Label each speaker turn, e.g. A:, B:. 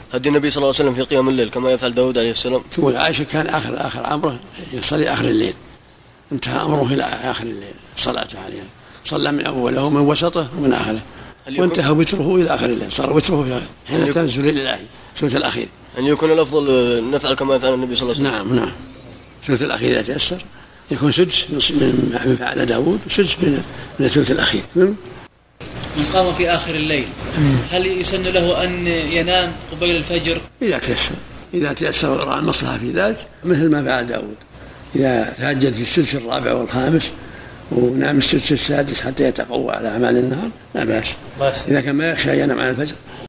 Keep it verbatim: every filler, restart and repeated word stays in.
A: هدي النبي صلى الله عليه وسلم في قيام الليل كما يفعل داود عليه السلام؟
B: تقول عائشة كان آخر آخر أمره يصلي آخر الليل، انتهى أمره إلى آخر الليل صلاته عليه، صلى من أوله ومن وسطه ومن آخره، وانتهى وتره إلى آخر الليل، صار وتره حين تنزل الإلهي سورة الأخير.
A: أن يكون الأفضل نفعل كما يفعل النبي صلى الله عليه
B: وسلم. نعم نعم، سورة الأخير إذا تيسر يكون سدس من فعل داود وسدس من سورة الأخير.
C: من قام في آخر الليل هل يسن له أن ينام قبيل الفجر؟
B: إذا تيسر، إذا تيسر ورأى المصلحة في ذلك مثل ما فعل داود، إذا تهجد في السدس الرابع والخامس ونام السدس السادس حتى يتقوى على أعمال النهار لا بأس. إذا كان ما يخشى ينام على الفجر